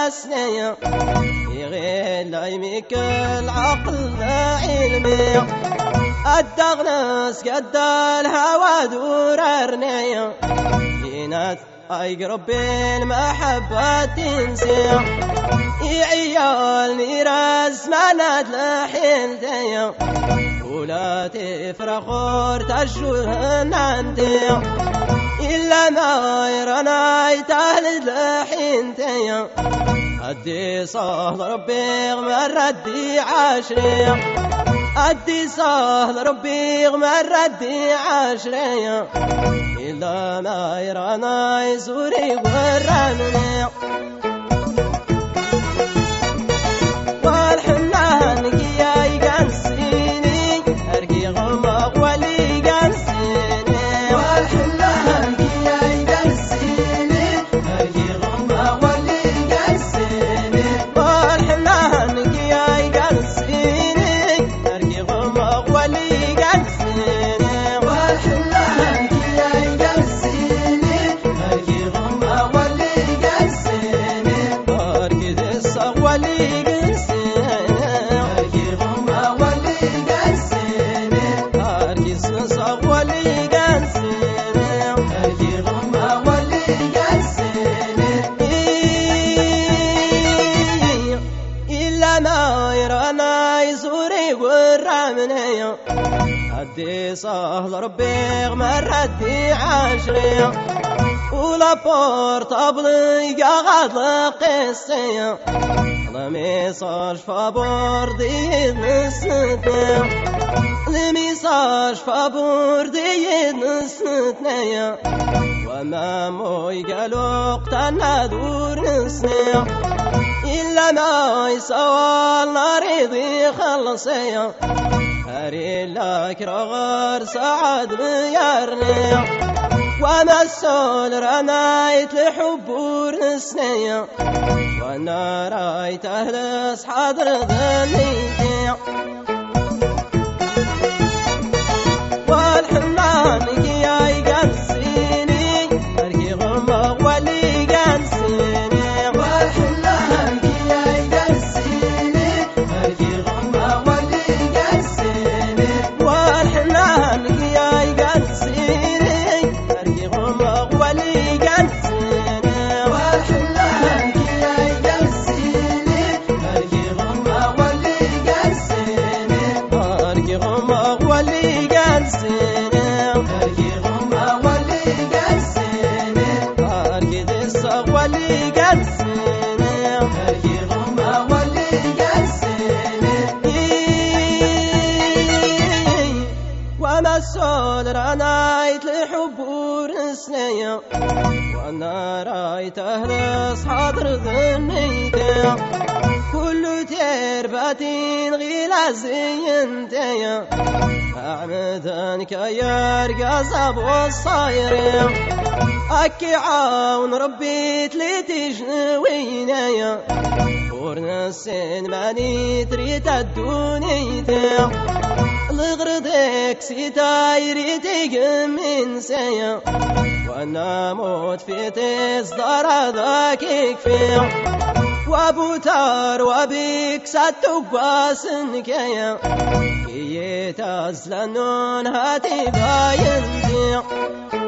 السنية يغيل عيميك العقل علمي الدغنس قد الهوى دور رنية ينات يقرب المحبة تنسي يعيالني رسمانات لحيلتي ولا تفرخور تشورهن عندي إلا ما يرناي تهلد لحينتي أدي صهل ربي غمر ردي عشري أدي صهل ربي غمر ردي عشري إلا ما يرناي زوري وراني والحنان كياي قنسيني أرقي غمق ولي قنسيني والحنان كياي قنسيني أرقي غمق ولي قنسيني والحنان كياي قنسيني أرقي غمق ولي قنسيني والحنان كياي قنسيني أرقي غمق ولي قنسيني أرقي دسق ولي أدي صهل ربي غمر ردي عشري ولا بورتابلي قاعد لقيسي لمي صارش فابوردي نسنتني لمي صارش فابوردي نسنتني وما موي قالوا اقتنا دور نسني إلا ما يسوى النار خلصي هري لك رغر سعد بيارني وما السول رنايت لحبور نسني وانا رايت اهلس حضر ذنيتي والحنان كياي قنسيني اركي غمق ولي قنسيني والحنان كياي قنسيني اركي غمق ولي قنسيني والحنان كياي قنسيني اركي غمق ولي قنسيني والحنان كياي قنسيني اركي غمق ولي قنسيني اركي غمق ولي قنسيني اركي غمق ولي قنسيني اركي دسق ولي قنسيني اركي غمق ولي قنسيني وما السول رنايت لحبور نسني وانا رايت اهلس حاضر ذنيتي كل تربتين غيلا زينتي أعمدن كيار قصب والصاير أكي عاون ربيت لي تجنويني ورنسين ماني تريد الدونيتي لغردك ستايري تقمن سيا وانا موت في تصدر ذاك يكفي وابو تار وبيك ستقباسن كيا كي تزلنون هاتي باينتي